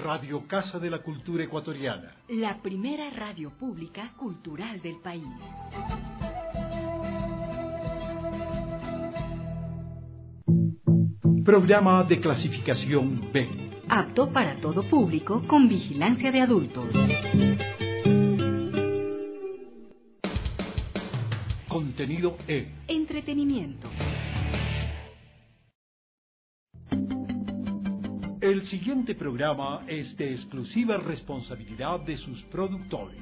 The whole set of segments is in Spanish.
Radio Casa de la Cultura Ecuatoriana. La primera radio pública cultural del país. Programa de clasificación B. Apto para todo público con vigilancia de adultos. Contenido E. Entretenimiento. El siguiente programa es de exclusiva responsabilidad de sus productores.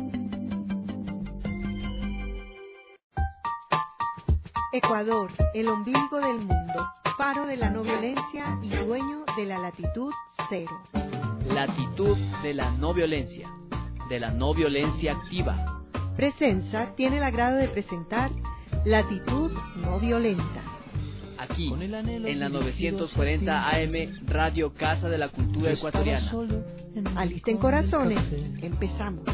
Ecuador, el ombligo del mundo, faro de la no violencia y dueño de la latitud cero. Latitud de la no violencia activa. Presenza tiene el agrado de presentar Latitud no violenta. Aquí, en la 940 AM, Radio Casa de la Cultura Ecuatoriana. Alisten corazones, empezamos.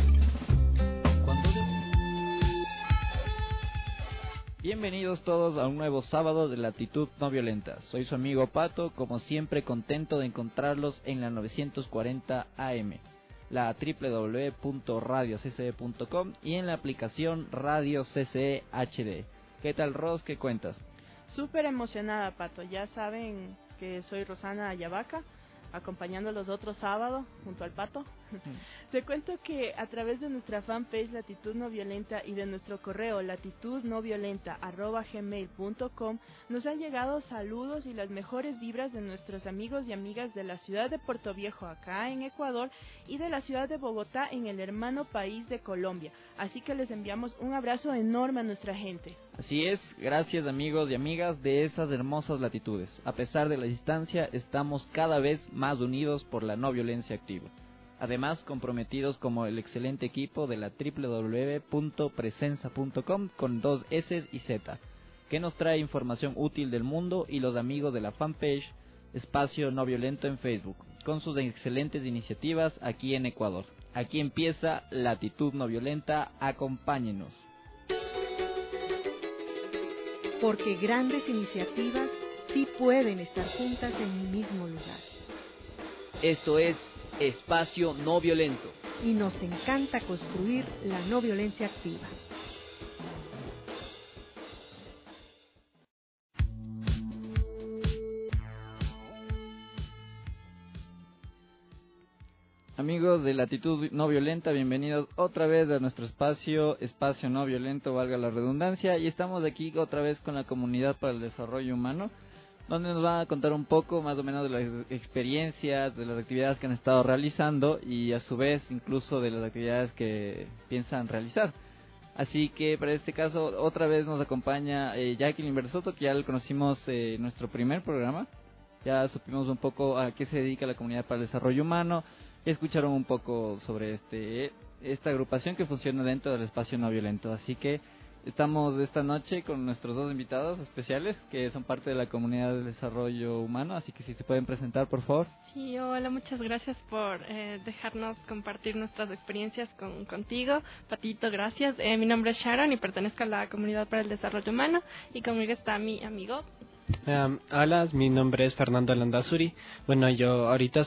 Bienvenidos todos a un nuevo sábado de Latitud no violenta. Soy su amigo Pato, como siempre contento de encontrarlos en la 940 AM, la www.radiocce.com y en la aplicación Radio CCE HD. ¿Qué tal, Ros? ¿Qué cuentas? Súper emocionada, Pato. Ya saben que soy Rosana Ayabaca, acompañándolos otro sábado junto al Pato. Te cuento que a través de nuestra fanpage Latitud No Violenta y de nuestro correo latitudnoviolenta@gmail.com nos han llegado saludos y las mejores vibras de nuestros amigos y amigas de la ciudad de Puerto Viejo, acá en Ecuador, y de la ciudad de Bogotá, en el hermano país de Colombia. Así que les enviamos un abrazo enorme a nuestra gente. Así es, gracias amigos y amigas de esas hermosas latitudes. A pesar de la distancia, estamos cada vez más unidos por la no violencia activa. Además, comprometidos como el excelente equipo de la www.presenza.com con 2 S y Z, que nos trae información útil del mundo, y los amigos de la fanpage Espacio No Violento en Facebook, con sus excelentes iniciativas aquí en Ecuador. Aquí empieza Latitud No Violenta, acompáñenos. Porque grandes iniciativas sí pueden estar juntas en un mismo lugar. Esto es Espacio No Violento. Y nos encanta construir la no violencia activa. Amigos de Latitud No Violenta, bienvenidos otra vez a nuestro Espacio No Violento, valga la redundancia, y estamos aquí otra vez con la Comunidad para el Desarrollo Humano, donde nos van a contar un poco más o menos de las experiencias, de las actividades que han estado realizando y a su vez incluso de las actividades que piensan realizar. Así que para este caso otra vez nos acompaña Jacqueline Bersoto, que ya lo conocimos en nuestro primer programa. Ya supimos un poco a qué se dedica la Comunidad para el Desarrollo Humano, escucharon un poco sobre esta agrupación que funciona dentro del Espacio No Violento. Así que estamos esta noche con nuestros dos invitados especiales que son parte de la Comunidad de Desarrollo Humano, así que si se pueden presentar, por favor. Sí, hola, muchas gracias por dejarnos compartir nuestras experiencias contigo. Patito, gracias. Mi nombre es Sharon y pertenezco a la Comunidad para el Desarrollo Humano, y conmigo está mi amigo. Hola, mi nombre es Fernando Landazuri. Bueno, yo ahorita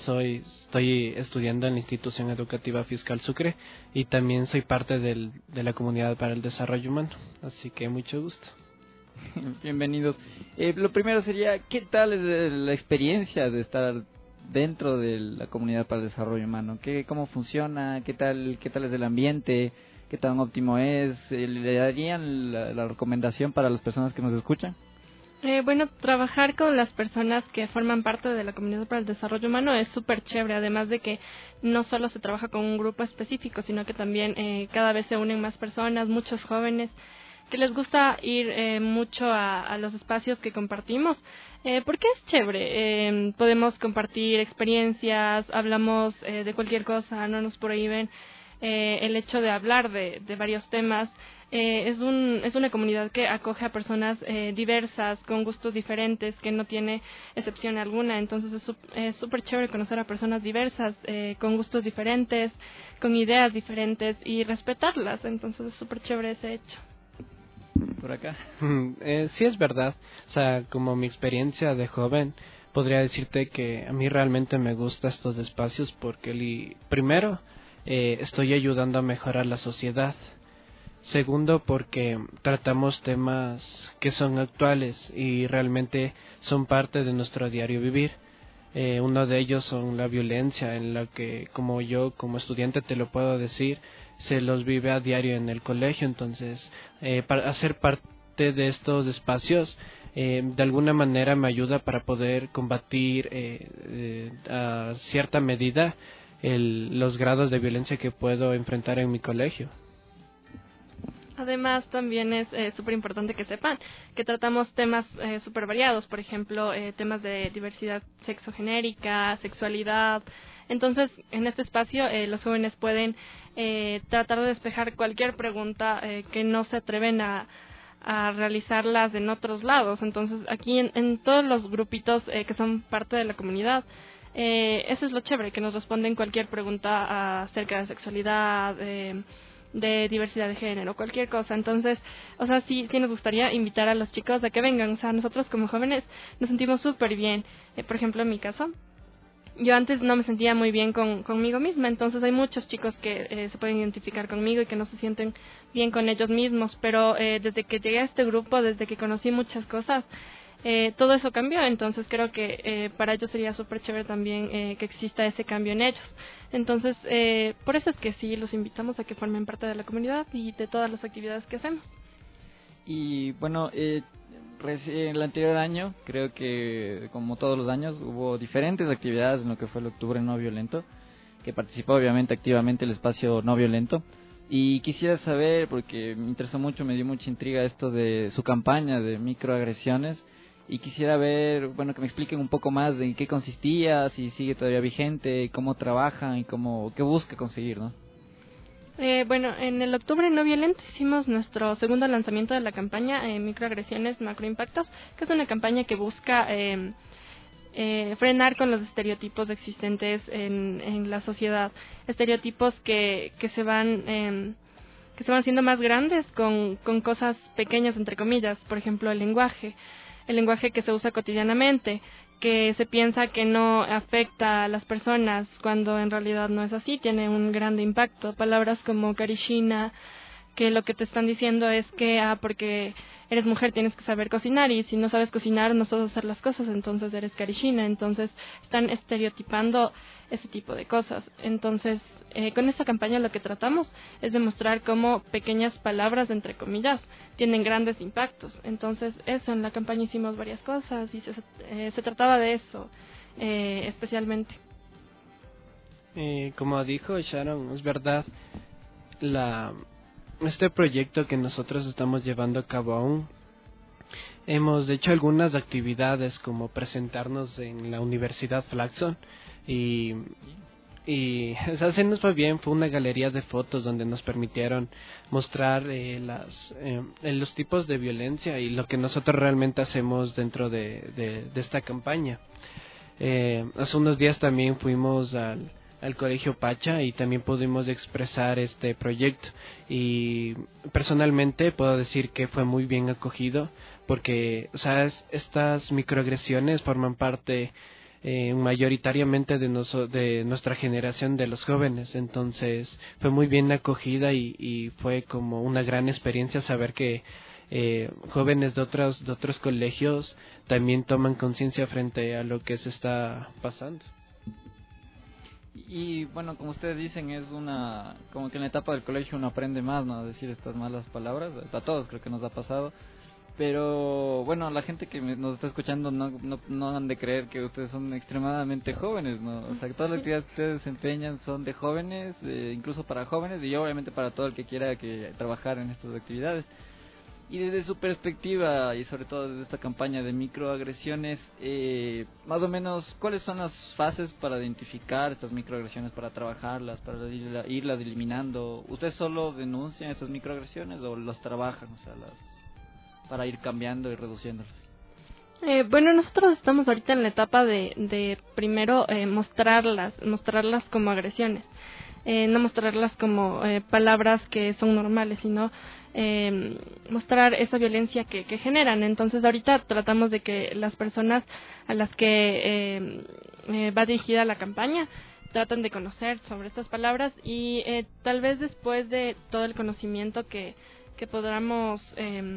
estoy estudiando en la institución educativa Fiscal Sucre y también soy parte de la Comunidad para el Desarrollo Humano, así que mucho gusto. Bienvenidos. Lo primero sería, ¿qué tal es la experiencia de estar dentro de la Comunidad para el Desarrollo Humano? ¿Cómo funciona? ¿Qué tal es el ambiente? ¿Qué tan óptimo es? ¿Le darían la recomendación para las personas que nos escuchan? Bueno, trabajar con las personas que forman parte de la Comunidad para el Desarrollo Humano es súper chévere, además de que no solo se trabaja con un grupo específico, sino que también cada vez se unen más personas, muchos jóvenes, que les gusta ir mucho a los espacios que compartimos, porque es chévere. Podemos compartir experiencias, hablamos de cualquier cosa, no nos prohíben el hecho de hablar de varios temas. Es una comunidad que acoge a personas diversas, con gustos diferentes, que no tiene excepción alguna. Entonces es súper chévere conocer a personas diversas, con gustos diferentes, con ideas diferentes, y respetarlas. Entonces es súper chévere ese hecho. Por acá. Sí, es verdad. O sea, como mi experiencia de joven, podría decirte que a mí realmente me gustan estos espacios porque primero estoy ayudando a mejorar la sociedad. Segundo, porque tratamos temas que son actuales y realmente son parte de nuestro diario vivir. Uno de ellos son la violencia, en la que como yo, como estudiante te lo puedo decir, se los vive a diario en el colegio. Entonces, para hacer parte de estos espacios, de alguna manera me ayuda para poder combatir a cierta medida los grados de violencia que puedo enfrentar en mi colegio. Además, también es súper importante que sepan que tratamos temas súper variados, por ejemplo, temas de diversidad sexogenérica, sexualidad. Entonces, en este espacio, los jóvenes pueden tratar de despejar cualquier pregunta que no se atreven a realizarlas en otros lados. Entonces, aquí en todos los grupitos que son parte de la comunidad, eso es lo chévere, que nos responden cualquier pregunta acerca de sexualidad, de diversidad de género, cualquier cosa. Entonces, o sea, sí nos gustaría invitar a los chicos a que vengan. O sea, nosotros como jóvenes nos sentimos súper bien. Por ejemplo, en mi caso, yo antes no me sentía muy bien conmigo misma, entonces hay muchos chicos que se pueden identificar conmigo y que no se sienten bien con ellos mismos, pero desde que llegué a este grupo, desde que conocí muchas cosas, todo eso cambió. Entonces creo que para ellos sería súper chévere también que exista ese cambio en ellos. Entonces, por eso es que sí, los invitamos a que formen parte de la comunidad y de todas las actividades que hacemos. Y bueno, el anterior año, creo que como todos los años, hubo diferentes actividades en lo que fue el Octubre No Violento, que participó obviamente activamente el espacio no violento. Y quisiera saber, porque me interesó mucho, me dio mucha intriga esto de su campaña de microagresiones, y quisiera ver, bueno, que me expliquen un poco más de en qué consistía, si sigue todavía vigente, cómo trabajan y qué busca conseguir, ¿no? Bueno, en el Octubre No Violento hicimos nuestro segundo lanzamiento de la campaña Microagresiones, Macroimpactos, que es una campaña que busca frenar con los estereotipos existentes en la sociedad, estereotipos que se van haciendo más grandes con cosas pequeñas, entre comillas. Por ejemplo, el lenguaje que se usa cotidianamente, que se piensa que no afecta a las personas cuando en realidad no es así, tiene un gran impacto. Palabras como karishina, que lo que te están diciendo es que porque eres mujer tienes que saber cocinar, y si no sabes cocinar no sabes hacer las cosas, entonces eres karishina. Entonces están estereotipando ese tipo de cosas. Entonces con esta campaña lo que tratamos es demostrar cómo pequeñas palabras, entre comillas, tienen grandes impactos. Entonces eso, en la campaña hicimos varias cosas y se trataba de eso especialmente. Como dijo Sharon, es verdad, este proyecto que nosotros estamos llevando a cabo aún, hemos hecho algunas actividades como presentarnos en la Universidad Flaxon y o sea, se nos fue bien. Fue una galería de fotos donde nos permitieron mostrar los tipos de violencia y lo que nosotros realmente hacemos dentro de esta campaña. Hace unos días también fuimos al Colegio Pacha y también pudimos expresar este proyecto, y personalmente puedo decir que fue muy bien acogido porque, o sea, estas microagresiones forman parte mayoritariamente de nuestra generación, de los jóvenes. Entonces fue muy bien acogida y fue como una gran experiencia saber que jóvenes de otros colegios también toman conciencia frente a lo que se está pasando. Y bueno, como ustedes dicen, es como que en la etapa del colegio uno aprende más, ¿no?, a decir estas malas palabras. A todos creo que nos ha pasado. Pero bueno, la gente que nos está escuchando no han de creer que ustedes son extremadamente jóvenes, ¿no? O sea, que todas las actividades que ustedes desempeñan son de jóvenes, incluso para jóvenes, y obviamente para todo el que quiera trabajar en estas actividades. Y desde su perspectiva, y sobre todo desde esta campaña de microagresiones, más o menos, ¿cuáles son las fases para identificar estas microagresiones, para trabajarlas, para irlas eliminando? ¿Ustedes solo denuncian estas microagresiones o las trabajan, o sea, para ir cambiando y reduciéndolas? Bueno, nosotros estamos ahorita en la etapa de primero mostrarlas como agresiones. no mostrarlas como palabras que son normales, sino mostrar esa violencia que generan. Entonces ahorita tratamos de que las personas a las que va dirigida la campaña tratan de conocer sobre estas palabras y tal vez después de todo el conocimiento que podamos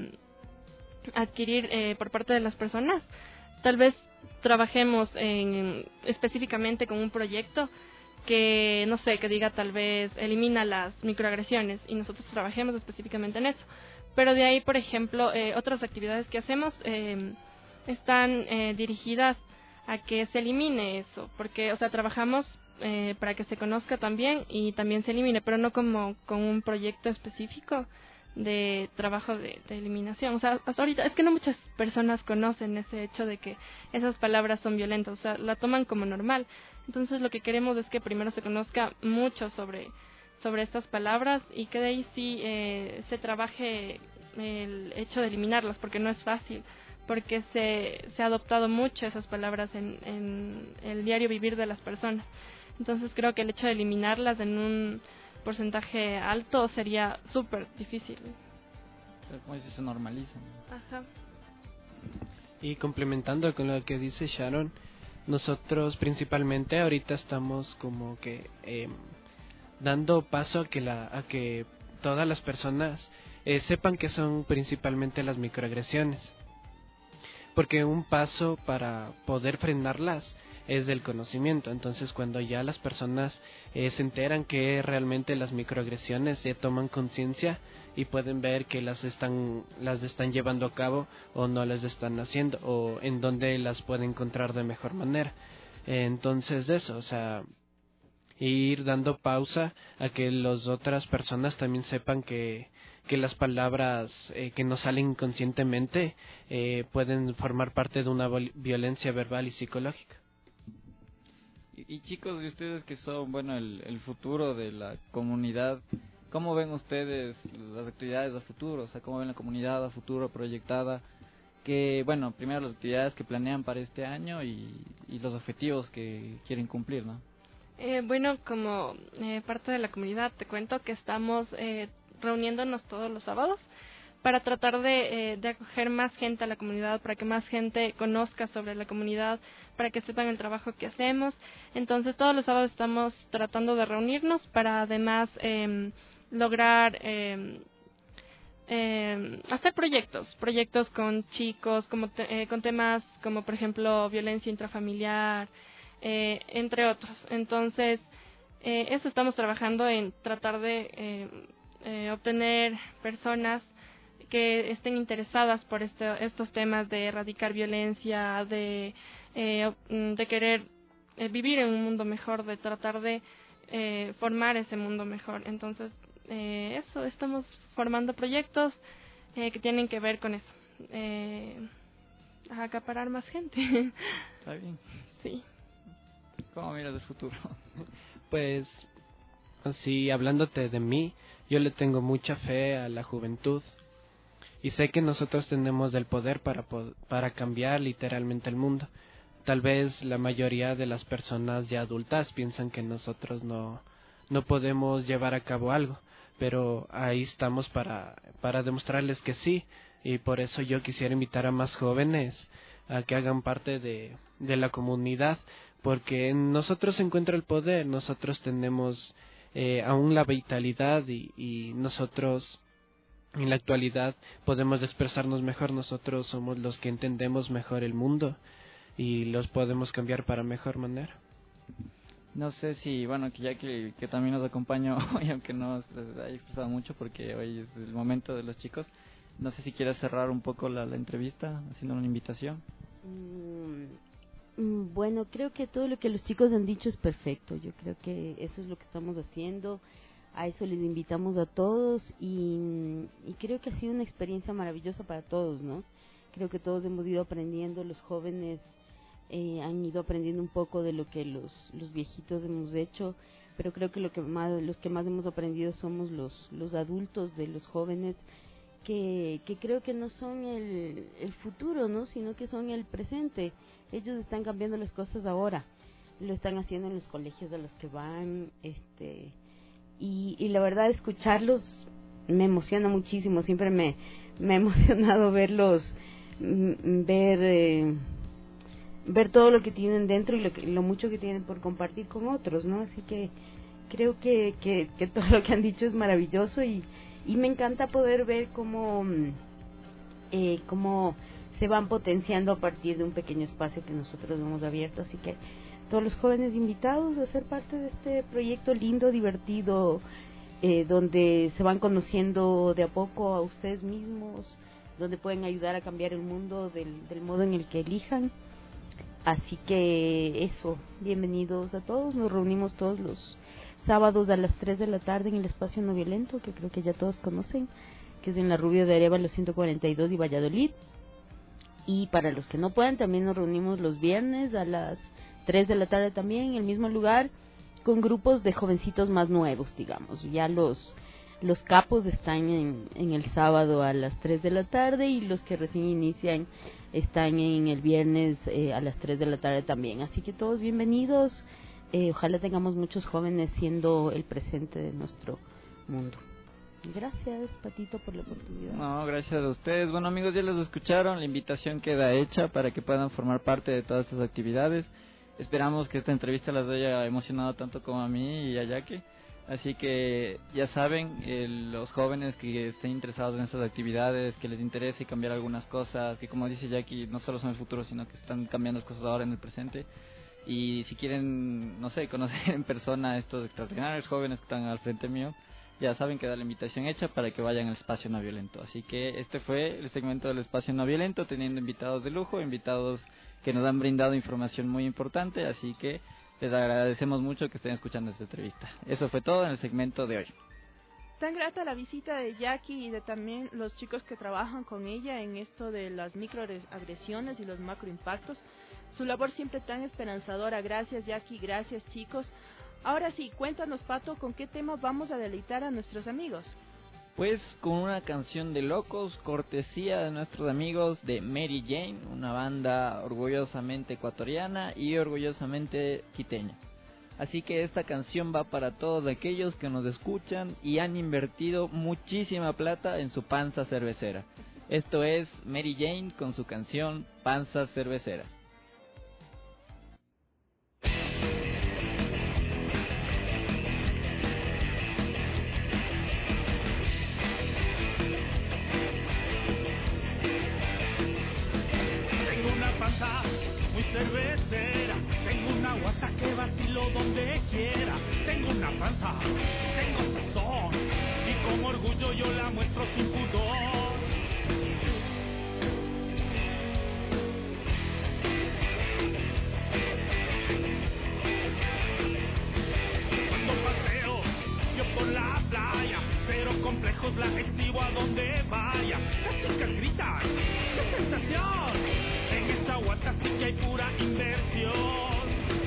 adquirir por parte de las personas, tal vez trabajemos específicamente con un proyecto que, no sé, que diga tal vez elimina las microagresiones y nosotros trabajemos específicamente en eso. Pero de ahí, por ejemplo, otras actividades que hacemos están dirigidas a que se elimine eso, porque, o sea, trabajamos para que se conozca también y también se elimine, pero no como con un proyecto específico de trabajo de eliminación. O sea, hasta ahorita es que no muchas personas conocen ese hecho de que esas palabras son violentas, o sea, la toman como normal. Entonces lo que queremos es que primero se conozca mucho sobre estas palabras y que de ahí sí se trabaje el hecho de eliminarlas, porque no es fácil, porque se ha adoptado mucho esas palabras en el diario vivir de las personas. Entonces creo que el hecho de eliminarlas en un porcentaje alto sería súper difícil. Como si se normalizan. Ajá. Y complementando con lo que dice Sharon, nosotros principalmente ahorita estamos como que dando paso a que todas las personas sepan que son principalmente las microagresiones, porque un paso para poder frenarlas es del conocimiento. Entonces cuando ya las personas se enteran que realmente las microagresiones se toman conciencia y pueden ver que las están llevando a cabo o no las están haciendo, o en dónde las pueden encontrar de mejor manera. Entonces eso, o sea, ir dando pausa a que las otras personas también sepan que las palabras que nos salen inconscientemente pueden formar parte de una violencia verbal y psicológica. Y chicos, y ustedes que son, bueno, el futuro de la comunidad, ¿cómo ven ustedes las actividades a futuro? O sea, ¿cómo ven la comunidad a futuro proyectada? Que, bueno, primero las actividades que planean para este año y los objetivos que quieren cumplir, ¿no? Bueno, como parte de la comunidad, te cuento que estamos reuniéndonos todos los sábados para tratar de acoger más gente a la comunidad, para que más gente conozca sobre la comunidad, para que sepan el trabajo que hacemos. Entonces todos los sábados estamos tratando de reunirnos para además lograr hacer proyectos con chicos, con temas como por ejemplo violencia intrafamiliar, entre otros. Entonces eso estamos trabajando en tratar de obtener personas que estén interesadas por estos temas de erradicar violencia, de querer vivir en un mundo mejor, de tratar de formar ese mundo mejor. Entonces, eso, estamos formando proyectos que tienen que ver con eso, a acaparar más gente. Está bien. Sí. ¿Cómo miras el futuro? Pues, así, hablándote de mí, yo le tengo mucha fe a la juventud. Y sé que nosotros tenemos el poder para cambiar literalmente el mundo. Tal vez la mayoría de las personas ya adultas piensan que nosotros no podemos llevar a cabo algo, pero ahí estamos para demostrarles que sí, y por eso yo quisiera invitar a más jóvenes a que hagan parte de la comunidad, porque en nosotros se encuentra el poder, nosotros tenemos aún la vitalidad y nosotros en la actualidad podemos expresarnos mejor, nosotros somos los que entendemos mejor el mundo y los podemos cambiar para mejor manera. No sé si, bueno, que ya que también nos acompaña hoy, aunque no se haya expresado mucho porque hoy es el momento de los chicos, no sé si quieres cerrar un poco la entrevista haciendo una invitación. Bueno, creo que todo lo que los chicos han dicho es perfecto. Yo creo que eso es lo que estamos haciendo. A eso les invitamos a todos y creo que ha sido una experiencia maravillosa para todos, ¿no? Creo que todos hemos ido aprendiendo, los jóvenes han ido aprendiendo un poco de lo que los viejitos hemos hecho, pero creo que los que más hemos aprendido somos los adultos de los jóvenes, que creo que no son el futuro, ¿no? Sino que son el presente. Ellos están cambiando las cosas ahora, lo están haciendo en los colegios a los que van, y la verdad escucharlos me emociona muchísimo. Siempre me ha emocionado verlos, ver todo lo que tienen dentro y lo mucho que tienen por compartir con otros, ¿no? Así que creo que todo lo que han dicho es maravilloso y me encanta poder ver cómo se van potenciando a partir de un pequeño espacio que nosotros hemos abierto. Así que todos los jóvenes invitados a ser parte de este proyecto lindo, divertido, donde se van conociendo de a poco a ustedes mismos, donde pueden ayudar a cambiar el mundo del modo en el que elijan. Así que eso, bienvenidos a todos. Nos reunimos todos los sábados a las 3 de la tarde en el Espacio No Violento, que creo que ya todos conocen, que es en la Rubio de Arévalo 142 y Valladolid. Y para los que no puedan, también nos reunimos los viernes a las 3 de la tarde también en el mismo lugar, con grupos de jovencitos más nuevos, digamos. Ya los capos están en el sábado a las 3 de la tarde y los que recién inician están en el viernes a las 3 de la tarde también. Así que todos bienvenidos. Ojalá tengamos muchos jóvenes siendo el presente de nuestro mundo. Gracias, Patito, por la oportunidad. No, gracias a ustedes. Bueno, amigos, ya los escucharon. La invitación queda hecha para que puedan formar parte de todas estas actividades. Esperamos que esta entrevista las haya emocionado tanto como a mí y a Jackie. Así que ya saben, los jóvenes que estén interesados en estas actividades, que les interese cambiar algunas cosas, que como dice Jackie, no solo son el futuro, sino que están cambiando las cosas ahora en el presente. Y si quieren, no sé, conocer en persona a estos extraordinarios jóvenes que están al frente mío, ya saben que da la invitación hecha para que vayan al Espacio No Violento. Así que este fue el segmento del Espacio No Violento, teniendo invitados de lujo, invitados que nos han brindado información muy importante, así que les agradecemos mucho que estén escuchando esta entrevista. Eso fue todo en el segmento de hoy. Tan grata la visita de Jackie y de también los chicos que trabajan con ella en esto de las microagresiones y los macroimpactos. Su labor siempre tan esperanzadora. Gracias, Jackie, gracias, chicos. Ahora sí, cuéntanos, Pato, ¿con qué tema vamos a deleitar a nuestros amigos? Pues con una canción de locos, cortesía de nuestros amigos de Mary Jane, una banda orgullosamente ecuatoriana y orgullosamente quiteña. Así que esta canción va para todos aquellos que nos escuchan y han invertido muchísima plata en su panza cervecera. Esto es Mary Jane con su canción Panza Cervecera. Muy cervecera, tengo una guata que vacilo donde quiera, tengo una panza, tengo sazón, y con orgullo yo la muestro sin pudor. Cuando paseo yo por la playa, pero complejos la exhibo a donde vaya. Las chicas gritan, ¡qué sensación! En esta guata sí que hay pura inversión.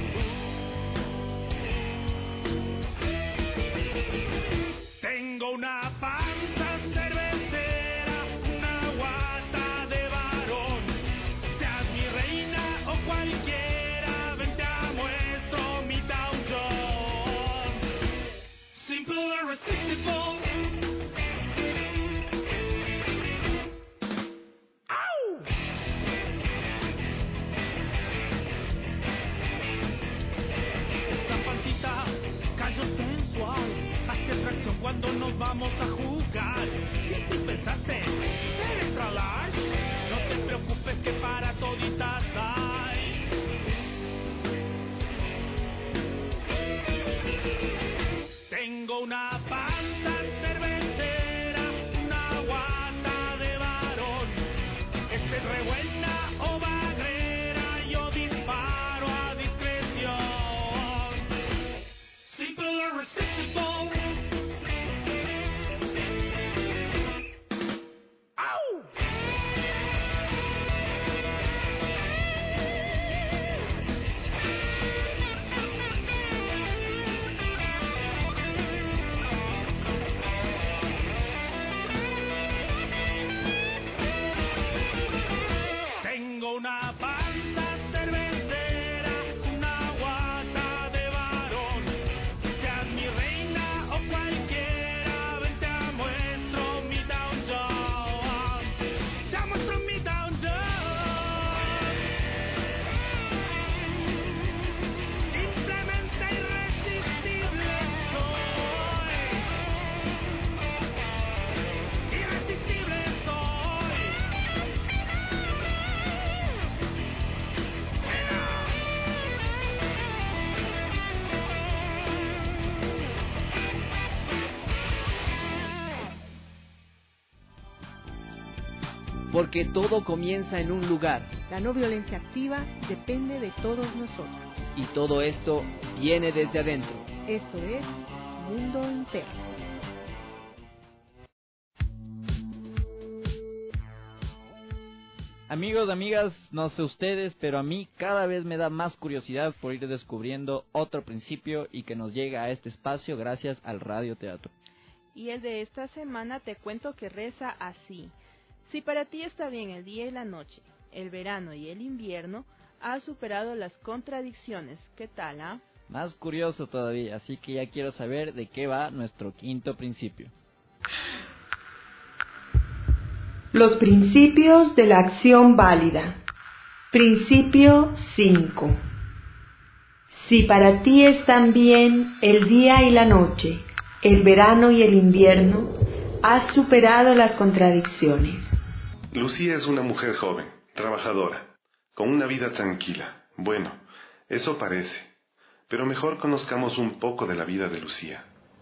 Tengo una panza cervecera, una guata de varón. Seas mi reina o cualquiera, ven te muestro mi Dow Jones. Simple, irresistible. Cuando nos vamos a jugar, y si pensaste ser extra large, no te preocupes que para toditas hay. Tengo una panza cervecera, una guata de varón, esté revuelta o bagrera, yo disparo a discreción. Simple, irresistible. Una panza cervecera, una guata de varón, seas mi reina o cual porque todo comienza en un lugar. La no violencia activa depende de todos nosotros. Y todo esto viene desde adentro. Esto es Mundo Interno. Amigos, amigas, no sé ustedes, pero a mí cada vez me da más curiosidad por ir descubriendo otro principio y que nos llega a este espacio gracias al radioteatro. Y el de esta semana te cuento que reza así. Si para ti está bien el día y la noche, el verano y el invierno, has superado las contradicciones. ¿Qué tal, ah? Más curioso todavía, así que ya quiero saber de qué va nuestro quinto principio. Los principios de la acción válida. Principio 5. Si para ti están bien el día y la noche, el verano y el invierno, has superado las contradicciones. Lucía es una mujer joven, trabajadora, con una vida tranquila. Bueno, eso parece. Pero mejor conozcamos un poco de la vida de Lucía.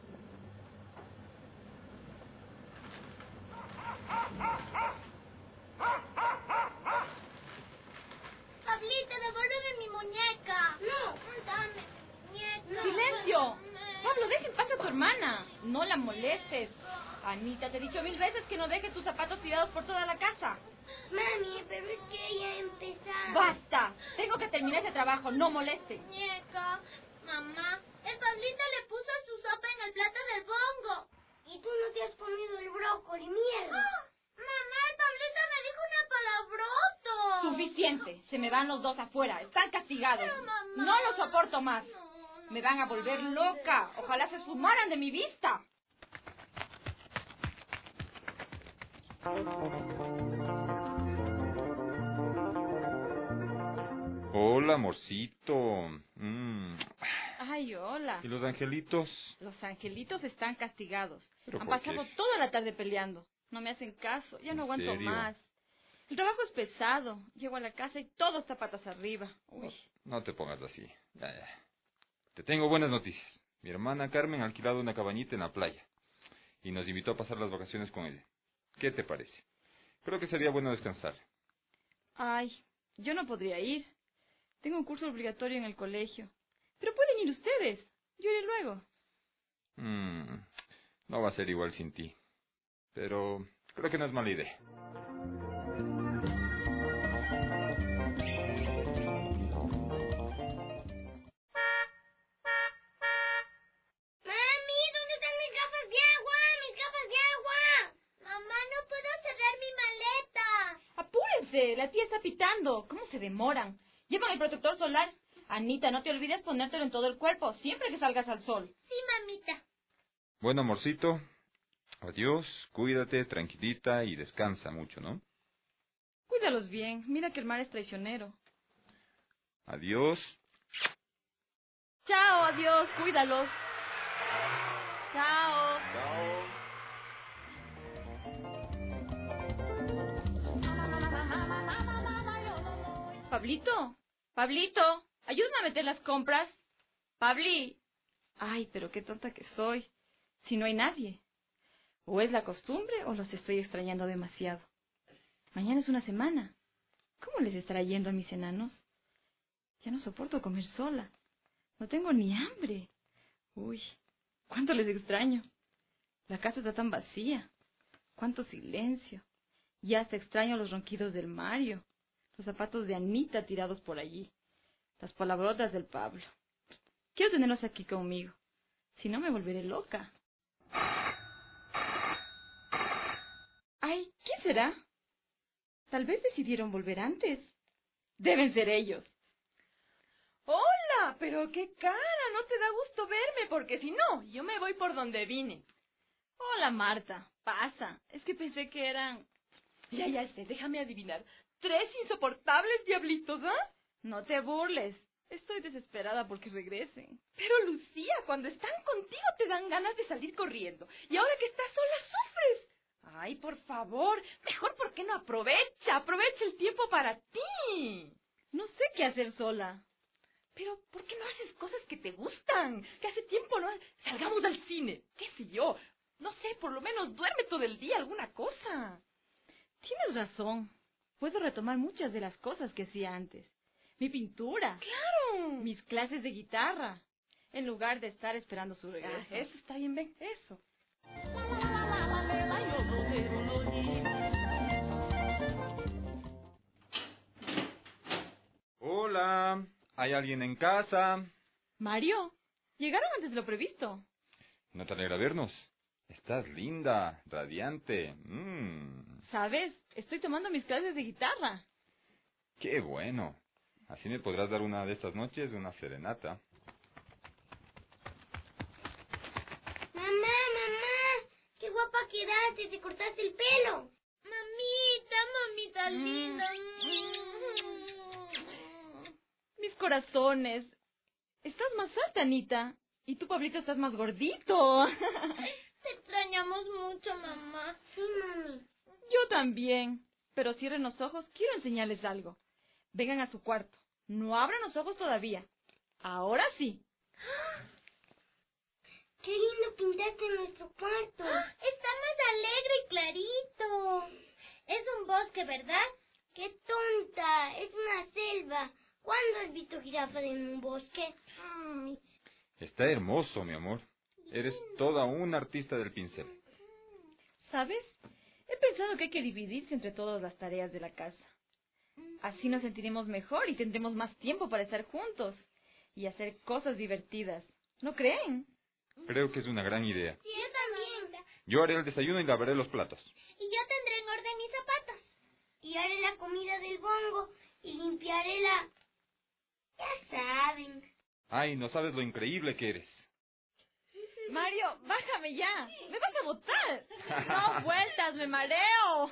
Pablito, devuélveme mi muñeca. No, dame muñeca. ¡Silencio! Pablo, deja en paz a tu hermana. No la molestes. Anita, te he dicho 1000 veces que no deje tus zapatos tirados por toda la casa. Mami, pero es que ya empezaron. ¡Basta! Tengo que terminar ese trabajo, no molestes. Muñeca, mamá, el Pablito le puso su sopa en el plato del bongo. Y tú no te has comido el brócoli, mierda. ¡Oh! Mamá, el Pablito me dijo una palabrota. Suficiente, se me van los dos afuera, están castigados. Pero, mamá, no los soporto más. Me van a volver loca, ojalá se esfumaran de mi vista. Hola, amorcito. Ay, hola. ¿Y los angelitos? Los angelitos están castigados. ¿Pero Han por pasado qué? toda la tarde peleando. No me hacen caso, ya no aguanto serio? más. El trabajo es pesado. Llego a la casa y todo está patas arriba. Uy. No te pongas así. Ya. Te tengo buenas noticias. Mi hermana Carmen ha alquilado una cabañita en la playa y nos invitó a pasar las vacaciones con ella. ¿Qué te parece? Creo que sería bueno descansar. Ay, yo no podría ir. Tengo un curso obligatorio en el colegio. Pero pueden ir ustedes. Yo iré luego. No va a ser igual sin ti. Pero creo que no es mala idea. Mami, ¿dónde están mis gafas de agua? ¡Mis gafas de agua! Mamá, no puedo cerrar mi maleta. ¡Apúrense! La tía está pitando. ¿Cómo se demoran? Llevan el protector solar. Anita, no te olvides ponértelo en todo el cuerpo, siempre que salgas al sol. Sí, mamita. Bueno, amorcito. Adiós, cuídate, tranquilita y descansa mucho, ¿no? Cuídalos bien. Mira que el mar es traicionero. Adiós. Chao, adiós, cuídalos. Chao. Chao. Pablito, Pablito, ayúdame a meter las compras. Pabli. Ay, pero qué tonta que soy. Si no hay nadie. O es la costumbre o los estoy extrañando demasiado. Mañana es una semana. ¿Cómo les estará yendo a mis enanos? Ya no soporto comer sola. No tengo ni hambre. Uy, cuánto les extraño. La casa está tan vacía. Cuánto silencio. Ya hasta extraño los ronquidos del Mario. Los zapatos de Anita tirados por allí. Las palabrotas del Pablo. Quiero tenerlos aquí conmigo. Si no, me volveré loca. Ay, ¿quién será? Tal vez decidieron volver antes. Deben ser ellos. Hola, pero qué cara, no te da gusto verme, porque si no, yo me voy por donde vine. Hola, Marta, pasa. Es que pensé que eran... Ya, déjame adivinar. 3 insoportables diablitos, ¿ah? No te burles. Estoy desesperada porque regresen. Pero, Lucía, cuando están contigo te dan ganas de salir corriendo. Y ahora que estás sola, sufres. Ay, por favor, mejor ¿por qué no aprovecha el tiempo para ti? No sé qué hacer sola. Pero, ¿por qué no haces cosas que te gustan? Que hace tiempo no... Salgamos al cine, qué sé yo. No sé, por lo menos duerme todo el día alguna cosa. Tienes razón. Puedo retomar muchas de las cosas que hacía antes. Mi pintura. ¡Claro! Mis clases de guitarra. En lugar de estar esperando su regreso. Eso está bien, ven. Eso. Hola, ¿hay alguien en casa? Mario, llegaron antes de lo previsto. ¿No te alegra vernos? Estás linda, radiante. ¿Sabes? Estoy tomando mis clases de guitarra. ¡Qué bueno! Así me podrás dar una de estas noches una serenata. Mamá, qué guapa quedaste, te cortaste el pelo. Mamita linda. Mis corazones. Estás más alta, Anita. Y tú, Pablito, estás más gordito. Te extrañamos mucho, mamá. Sí, mami. Yo también. Pero cierren los ojos, quiero enseñarles algo. Vengan a su cuarto. No abran los ojos todavía. Ahora sí. ¡Qué lindo pintaste nuestro cuarto! Está más alegre y clarito. Es un bosque, ¿verdad? ¡Qué tonta! Es una selva. ¿Cuándo has visto jirafas en un bosque? Ay. Está hermoso, mi amor. Eres toda una artista del pincel. ¿Sabes? He pensado que hay que dividirse entre todas las tareas de la casa. Así nos sentiremos mejor y tendremos más tiempo para estar juntos y hacer cosas divertidas. ¿No creen? Creo que es una gran idea. Sí, yo también. Yo haré el desayuno y lavaré los platos. Y yo tendré en orden mis zapatos. Y haré la comida del bongo y limpiaré la... Ya saben. Ay, no sabes lo increíble que eres. Mario, bájame ya. ¡Me vas a botar! No vueltas, me mareo.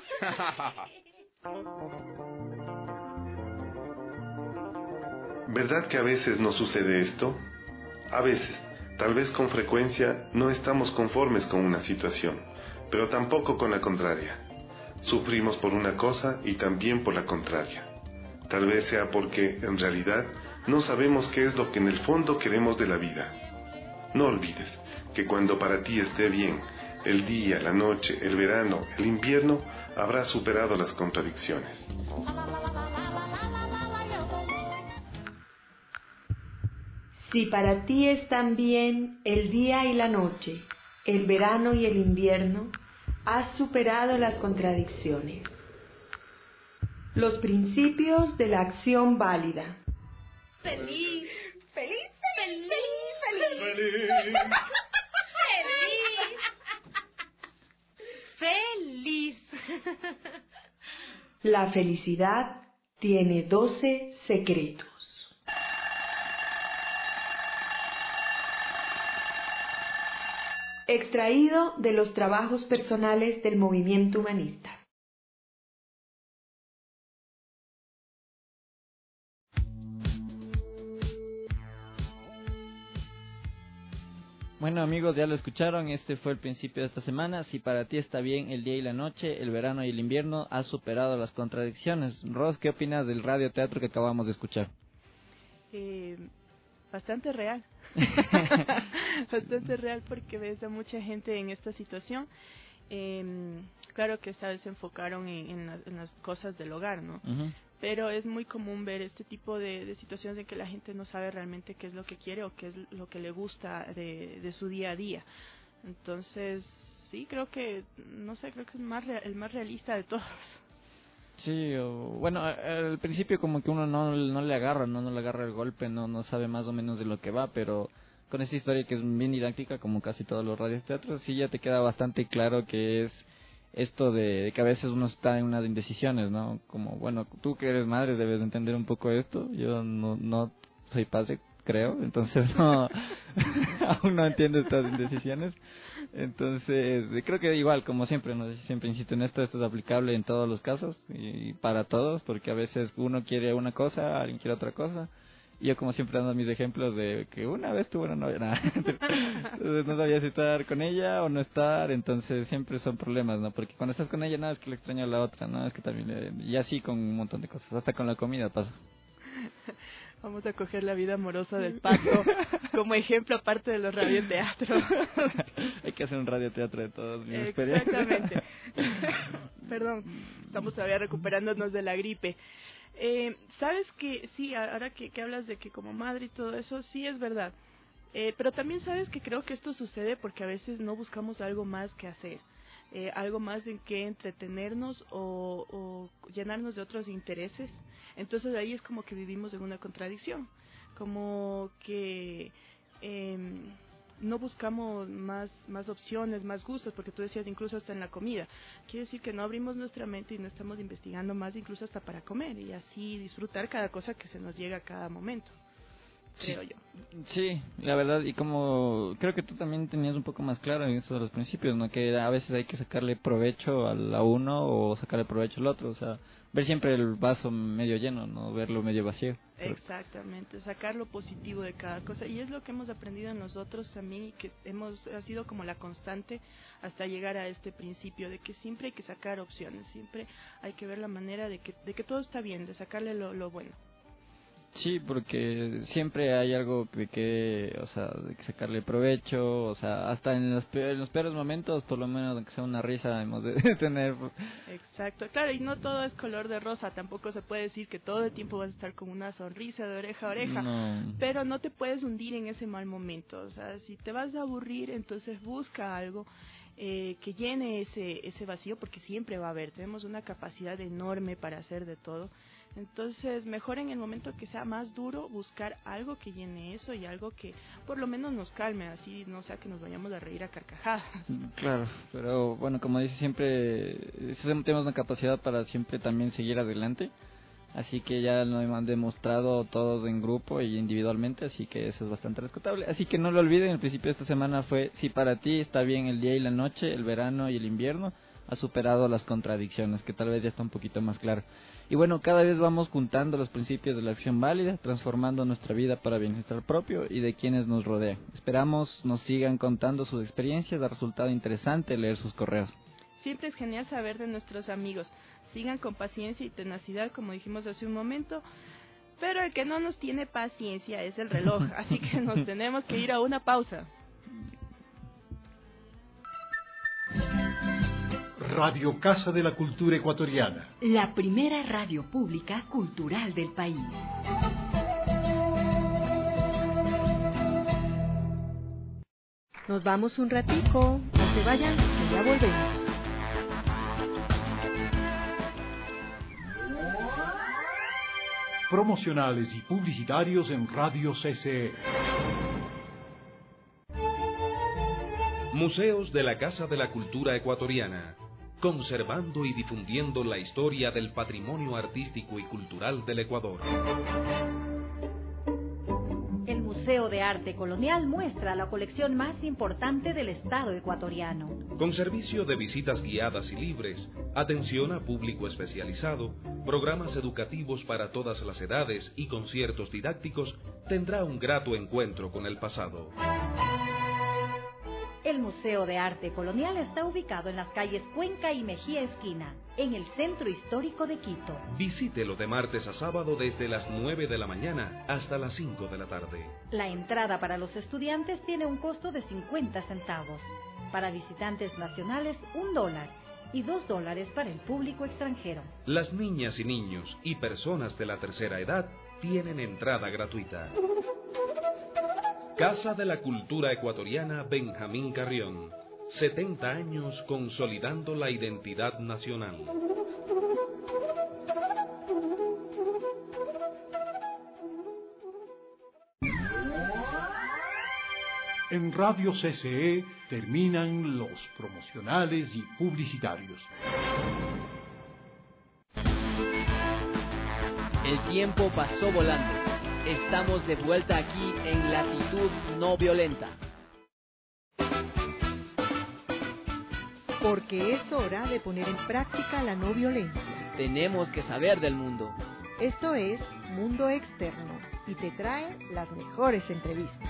¿Verdad que a veces nos sucede esto? A veces, tal vez con frecuencia, no estamos conformes con una situación, pero tampoco con la contraria. Sufrimos por una cosa y también por la contraria. Tal vez sea porque, en realidad, no sabemos qué es lo que en el fondo queremos de la vida. No olvides que cuando para ti esté bien, el día, la noche, el verano, el invierno, habrás superado las contradicciones. Si para ti están bien el día y la noche, el verano y el invierno, has superado las contradicciones. Los principios de la acción válida. Feliz. Feliz. Feliz. Feliz. Feliz. La felicidad tiene 12 secretos. Extraído de los trabajos personales del movimiento humanista. Bueno amigos, ya lo escucharon, este fue el principio de esta semana. Si para ti está bien el día y la noche, el verano y el invierno, has superado las contradicciones. Ros, ¿qué opinas del radioteatro que acabamos de escuchar? Bastante real. Bastante real porque ves a mucha gente en esta situación. Claro que esta vez se enfocaron en las cosas del hogar, ¿no? Uh-huh. Pero es muy común ver este tipo de situaciones en que la gente no sabe realmente qué es lo que quiere o qué es lo que le gusta de su día a día. Entonces, sí, creo que, no sé, creo que es el más realista de todos. Sí, bueno, al principio como que uno no le agarra, no le agarra el golpe, no sabe más o menos de lo que va, pero con esta historia que es bien didáctica, como casi todos los radioteatros, sí ya te queda bastante claro que es esto de que a veces uno está en unas indecisiones, ¿no? Como, bueno, tú que eres madre debes de entender un poco esto, yo no soy padre, creo, entonces no aún no entiendo estas indecisiones. Entonces, creo que igual, como siempre, ¿no? Siempre insisto en esto es aplicable en todos los casos y para todos, porque a veces uno quiere una cosa, alguien quiere otra cosa. Y yo, como siempre, dando mis ejemplos de que una vez tuve una novia, entonces no sabía si estar con ella o no estar, entonces siempre son problemas, ¿no? Porque cuando estás con ella, nada, es que le extraño a la otra, ¿no? Es que también, y así con un montón de cosas, hasta con la comida pasa. Vamos a coger la vida amorosa del Paco como ejemplo aparte de los radioteatros. Hay que hacer un radioteatro de todos mis experiencias. Exactamente. Perdón. estamos todavía recuperándonos de la gripe. Sabes que sí, ahora que hablas de que como madre y todo eso, sí es verdad. Pero también sabes que creo que esto sucede porque a veces no buscamos algo más que hacer. Algo más en que entretenernos o llenarnos de otros intereses. Entonces ahí es como que vivimos en una contradicción. Como que no buscamos más opciones, más gustos, porque tú decías incluso hasta en la comida. Quiere decir que no abrimos nuestra mente y no estamos investigando más, incluso hasta para comer, y así disfrutar cada cosa que se nos llega a cada momento, creo yo. Sí, la verdad, y como creo que tú también tenías un poco más claro en eso de los principios, ¿no? Que a veces hay que sacarle provecho a la uno o sacarle provecho al otro, o sea, ver siempre el vaso medio lleno, no verlo medio vacío. Exactamente, sacar lo positivo de cada cosa, y es lo que hemos aprendido nosotros también, y que ha sido como la constante hasta llegar a este principio de que siempre hay que sacar opciones, siempre hay que ver la manera de que todo está bien, de sacarle lo bueno. Sí, porque siempre hay algo de que sacarle provecho, o sea, hasta en los peores momentos, por lo menos aunque sea una risa, hemos de tener. Exacto, claro, y no todo es color de rosa, tampoco se puede decir que todo el tiempo vas a estar con una sonrisa de oreja a oreja, no. Pero no te puedes hundir en ese mal momento, o sea, si te vas a aburrir, entonces busca algo que llene ese vacío, porque siempre va a haber, tenemos una capacidad enorme para hacer de todo. Entonces, mejor en el momento que sea más duro, buscar algo que llene eso y algo que por lo menos nos calme, así no sea que nos vayamos a reír a carcajadas. Claro, pero bueno, como dice siempre, tenemos una capacidad para siempre también seguir adelante, así que ya lo hemos demostrado todos en grupo y individualmente, así que eso es bastante rescatable. Así que no lo olviden, el principio de esta semana fue: si para ti está bien el día y la noche, el verano y el invierno, ha superado las contradicciones, que tal vez ya está un poquito más claro. Y bueno, cada vez vamos juntando los principios de la acción válida, transformando nuestra vida para bienestar propio y de quienes nos rodean. Esperamos nos sigan contando sus experiencias, ha resultado interesante leer sus correos. Siempre es genial saber de nuestros amigos. Sigan con paciencia y tenacidad, como dijimos hace un momento, pero el que no nos tiene paciencia es el reloj, así que nos tenemos que ir a una pausa. Radio Casa de la Cultura Ecuatoriana. La primera radio pública cultural del país. Nos vamos un ratico, no se vayan, que ya volvemos. Promocionales y publicitarios en Radio CCE. Museos de la Casa de la Cultura Ecuatoriana, conservando y difundiendo la historia del patrimonio artístico y cultural del Ecuador. El Museo de Arte Colonial muestra la colección más importante del Estado ecuatoriano. Con servicio de visitas guiadas y libres, atención a público especializado, programas educativos para todas las edades y conciertos didácticos, tendrá un grato encuentro con el pasado. El Museo de Arte Colonial está ubicado en las calles Cuenca y Mejía Esquina, en el centro histórico de Quito. Visítelo de martes a sábado desde las 9 de la mañana hasta las 5 de la tarde. La entrada para los estudiantes tiene un costo de 50 centavos. Para visitantes nacionales, $1 y $2 para el público extranjero. Las niñas y niños y personas de la tercera edad tienen entrada gratuita. Casa de la Cultura Ecuatoriana Benjamín Carrión. 70 años consolidando la identidad nacional. En Radio CCE terminan los promocionales y publicitarios. El tiempo pasó volando. Estamos de vuelta aquí en Latitud No Violenta. Porque es hora de poner en práctica la no violencia. Tenemos que saber del mundo. Esto es Mundo Externo y te trae las mejores entrevistas.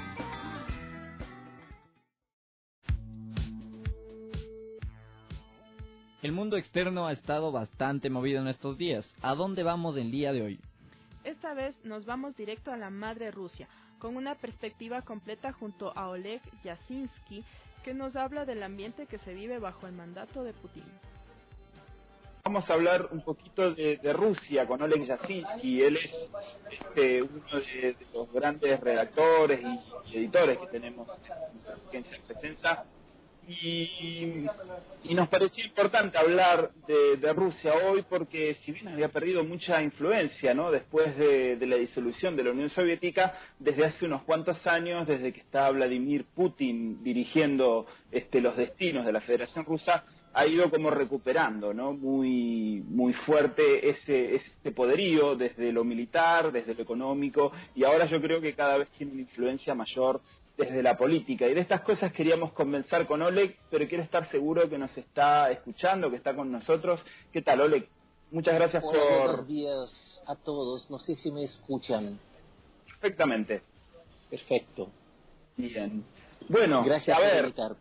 El mundo externo ha estado bastante movido en estos días. ¿A dónde vamos el día de hoy? Esta vez nos vamos directo a la madre Rusia, con una perspectiva completa junto a Oleg Yasinski, que nos habla del ambiente que se vive bajo el mandato de Putin. Vamos a hablar un poquito de Rusia con Oleg Yasinski. Él es uno de los grandes redactores y editores que tenemos en nuestra agencia Presenza. Y nos parecía importante hablar de Rusia hoy porque si bien había perdido mucha influencia, ¿no?, después de la disolución de la Unión Soviética, desde hace unos cuantos años, desde que está Vladimir Putin dirigiendo los destinos de la Federación Rusa, ha ido como recuperando, ¿no?, muy fuerte ese poderío desde lo militar, desde lo económico, y ahora yo creo que cada vez tiene una influencia mayor desde la política. Y de estas cosas queríamos conversar con Oleg, pero quiero estar seguro que nos está escuchando, que está con nosotros. ¿Qué tal, Oleg? Muchas gracias. Hola, buenos días a todos. No sé si me escuchan. Perfectamente. Perfecto. Bien. Bueno, gracias por invitarme.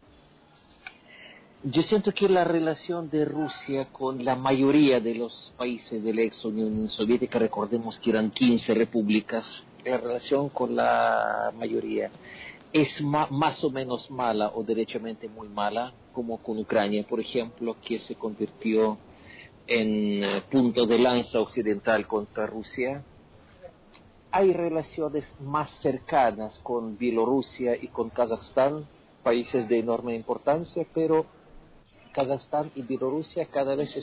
Yo siento que la relación de Rusia con la mayoría de los países de la ex Unión Soviética, recordemos que eran 15 repúblicas, la relación con la mayoría es más o menos mala o derechamente muy mala, como con Ucrania, por ejemplo, que se convirtió en punto de lanza occidental contra Rusia. Hay relaciones más cercanas con Bielorrusia y con Kazajstán, países de enorme importancia, pero Kazajstán y Bielorrusia cada vez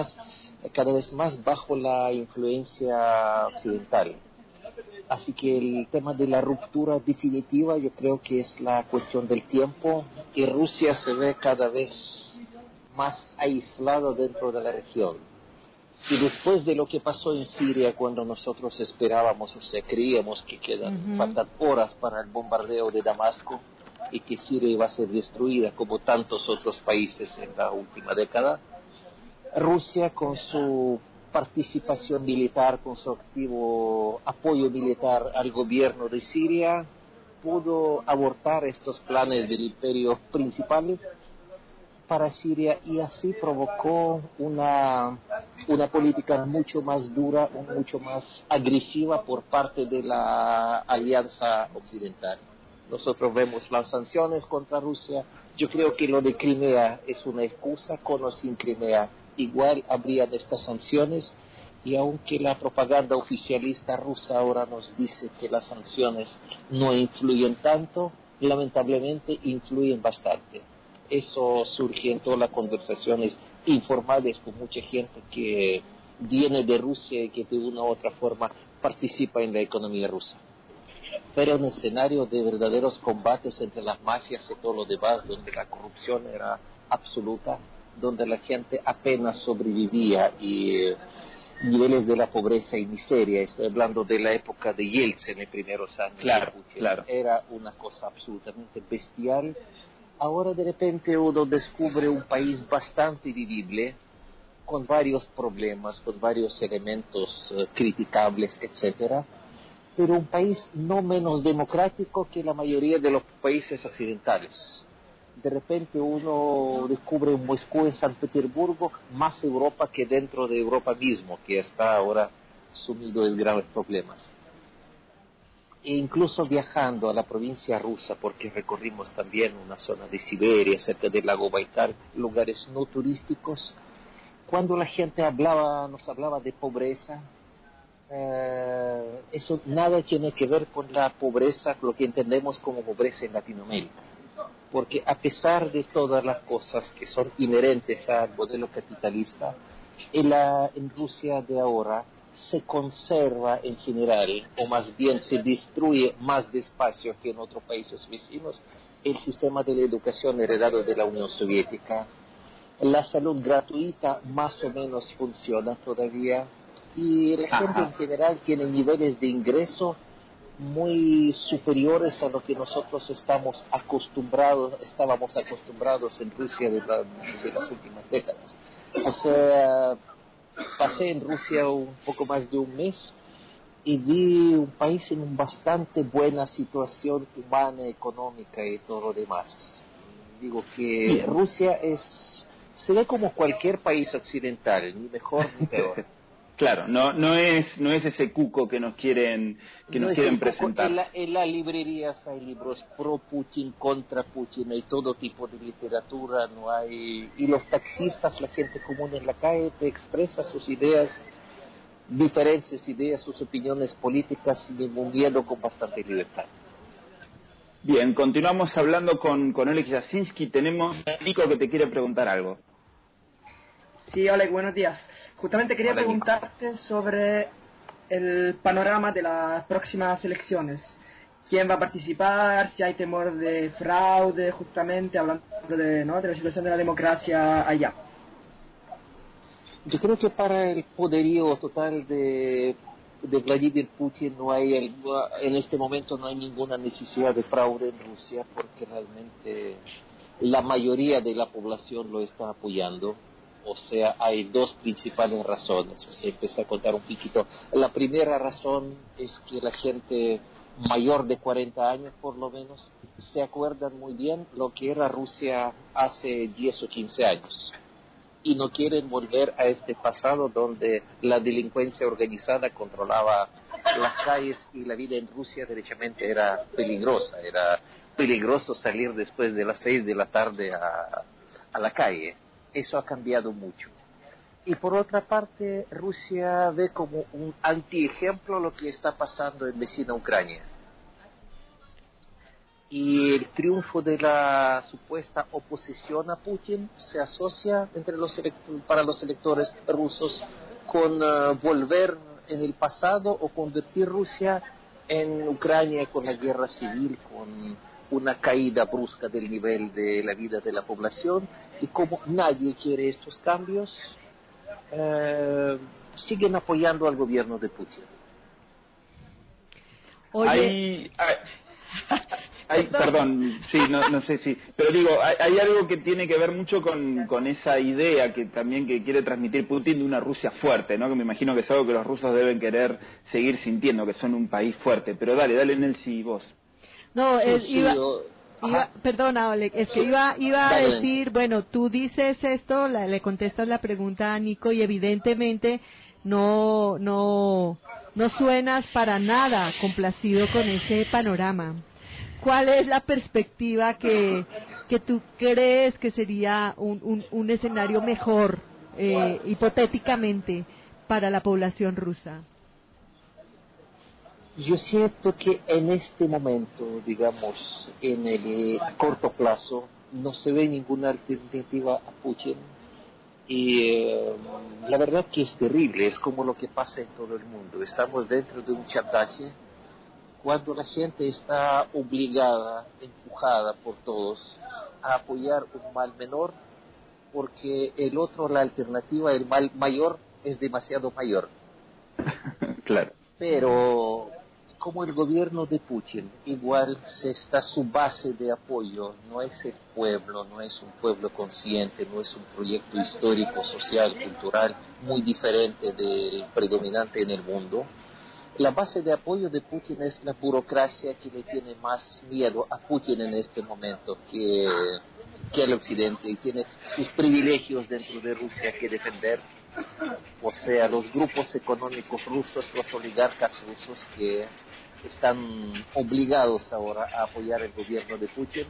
más bajo la influencia occidental. Así que el tema de la ruptura definitiva yo creo que es la cuestión del tiempo, y Rusia se ve cada vez más aislada dentro de la región. Y después de lo que pasó en Siria, cuando nosotros esperábamos, o sea, creíamos que faltan horas para el bombardeo de Damasco y que Siria iba a ser destruida como tantos otros países en la última década, Rusia con su participación militar, con su activo apoyo militar al gobierno de Siria, pudo abortar estos planes del imperio principal para Siria, y así provocó una política mucho más dura, mucho más agresiva por parte de la alianza occidental. Nosotros vemos las sanciones contra Rusia. Yo creo que lo de Crimea es una excusa, con o sin Crimea igual habrían estas sanciones, y aunque la propaganda oficialista rusa ahora nos dice que las sanciones no influyen tanto, lamentablemente influyen bastante. Eso surge en todas las conversaciones informales con mucha gente que viene de Rusia y que de una u otra forma participa en la economía rusa. Pero en escenario de verdaderos combates entre las mafias y todo lo demás, donde la corrupción era absoluta, donde la gente apenas sobrevivía y niveles de la pobreza y miseria, estoy hablando de la época de Yeltsin en los primeros años, claro. Era una cosa absolutamente bestial. Ahora de repente uno descubre un país bastante vivible, con varios problemas, con varios elementos criticables, etcétera, pero un país no menos democrático que la mayoría de los países occidentales. De repente uno descubre en Moscú, en San Petersburgo, más Europa que dentro de Europa mismo, que está ahora sumido en graves problemas. E incluso viajando a la provincia rusa, porque recorrimos también una zona de Siberia, cerca del lago Baikal, lugares no turísticos, cuando la gente nos hablaba de pobreza, eso nada tiene que ver con la pobreza, lo que entendemos como pobreza en Latinoamérica. Porque a pesar de todas las cosas que son inherentes al modelo capitalista, en Rusia de ahora se conserva en general, o más bien se destruye más despacio que en otros países vecinos, el sistema de la educación heredado de la Unión Soviética. La salud gratuita más o menos funciona todavía, y la gente en general tiene niveles de ingreso muy superiores a lo que nosotros estábamos acostumbrados en Rusia de las últimas décadas. O sea, pasé en Rusia un poco más de un mes y vi un país en bastante buena situación humana, económica y todo lo demás. Digo que Rusia se ve como cualquier país occidental, ni mejor ni peor. Claro, no es ese cuco que nos quieren presentar. En las librerías hay libros pro Putin, contra Putin, hay todo tipo de literatura, no hay, y los taxistas, la gente común en la calle, te expresa sus ideas, diferentes ideas, sus opiniones políticas sin ningún miedo, con bastante libertad. Bien, continuamos hablando con Oleg Jasinski. Tenemos a Nico que te quiere preguntar algo. Sí, Oleg, buenos días. Justamente quería preguntarte sobre el panorama de las próximas elecciones. ¿Quién va a participar? Si hay temor de fraude, justamente hablando de la situación de la democracia allá. Yo creo que para el poderío total de Vladimir Putin en este momento no hay ninguna necesidad de fraude en Rusia, porque realmente la mayoría de la población lo está apoyando. O sea, hay dos principales razones. O sea, empecé a contar un poquito. La primera razón es que la gente mayor de 40 años, por lo menos, se acuerdan muy bien lo que era Rusia hace 10 o 15 años. Y no quieren volver a este pasado donde la delincuencia organizada controlaba las calles y la vida en Rusia derechamente era peligrosa. Era peligroso salir después de las 6 de la tarde a la calle. Eso ha cambiado mucho. Y por otra parte, Rusia ve como un antiejemplo lo que está pasando en vecina Ucrania. Y el triunfo de la supuesta oposición a Putin se asocia para los electores rusos con volver en el pasado o convertir Rusia en Ucrania con la guerra civil, con una caída brusca del nivel de la vida de la población, y como nadie quiere estos cambios, siguen apoyando al gobierno de Putin. Oye, perdón, sí, no sé si, pero digo, hay algo que tiene que ver mucho con esa idea que también que quiere transmitir Putin de una Rusia fuerte, ¿no? Que me imagino que es algo que los rusos deben querer seguir sintiendo, que son un país fuerte. Pero dale, Nelsi, vos. No, perdona, Oleg, es que iba a decir, bueno, tú dices esto, le contestas la pregunta a Nico y evidentemente no suenas para nada complacido con ese panorama. ¿Cuál es la perspectiva que tú crees que sería un escenario mejor, hipotéticamente, para la población rusa? Yo siento que en este momento, digamos, en el corto plazo, no se ve ninguna alternativa a Putin. Y la verdad que es terrible, es como lo que pasa en todo el mundo. Estamos dentro de un chantaje cuando la gente está obligada, empujada por todos, a apoyar un mal menor, porque el otro, la alternativa, el mal mayor, es demasiado mayor. Claro. Pero como el gobierno de Putin, igual está su base de apoyo, no es el pueblo, no es un pueblo consciente, no es un proyecto histórico, social, cultural, muy diferente del predominante en el mundo. La base de apoyo de Putin es la burocracia, que le tiene más miedo a Putin en este momento que al occidente, y tiene sus privilegios dentro de Rusia que defender. O sea, los grupos económicos rusos, los oligarcas rusos que están obligados ahora a apoyar el gobierno de Putin,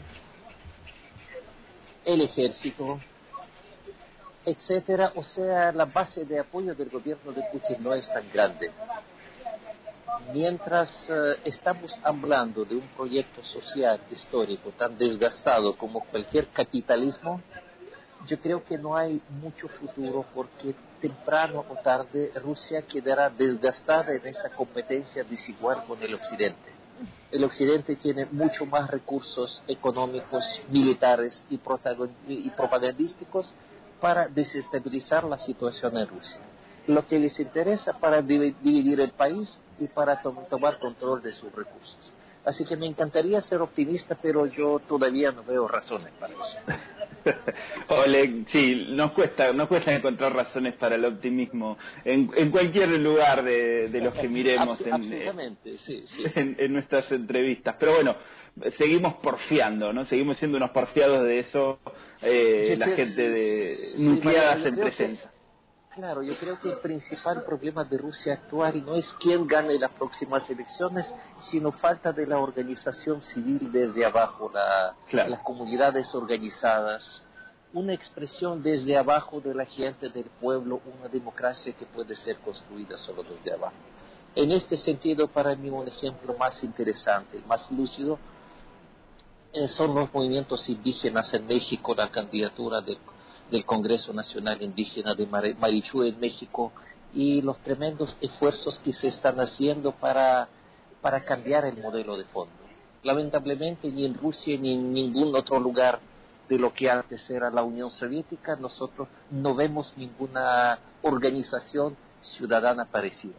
el ejército, etcétera. O sea, la base de apoyo del gobierno de Putin no es tan grande. Mientras estamos hablando de un proyecto social histórico tan desgastado como cualquier capitalismo, yo creo que no hay mucho futuro, porque temprano o tarde Rusia quedará desgastada en esta competencia desigual con el occidente. El occidente tiene mucho más recursos económicos, militares y propagandísticos para desestabilizar la situación en Rusia. Lo que les interesa para dividir el país y para tomar control de sus recursos. Así que me encantaría ser optimista, pero yo todavía no veo razones para eso. Oleg, sí, nos cuesta encontrar razones para el optimismo en cualquier lugar de los que miremos en nuestras entrevistas. Pero bueno, seguimos porfiando, ¿no? Seguimos siendo unos porfiados de eso, la gente nucleadas en presencia. Claro, yo creo que el principal problema de Rusia actual no es quién gane las próximas elecciones, sino falta de la organización civil desde abajo, las comunidades organizadas, una expresión desde abajo de la gente, del pueblo, una democracia que puede ser construida solo desde abajo. En este sentido, para mí un ejemplo más interesante, más lúcido, son los movimientos indígenas en México, la candidatura del Congreso Nacional Indígena de Marichú en México y los tremendos esfuerzos que se están haciendo para cambiar el modelo de fondo. Lamentablemente ni en Rusia ni en ningún otro lugar de lo que antes era la Unión Soviética nosotros no vemos ninguna organización ciudadana parecida.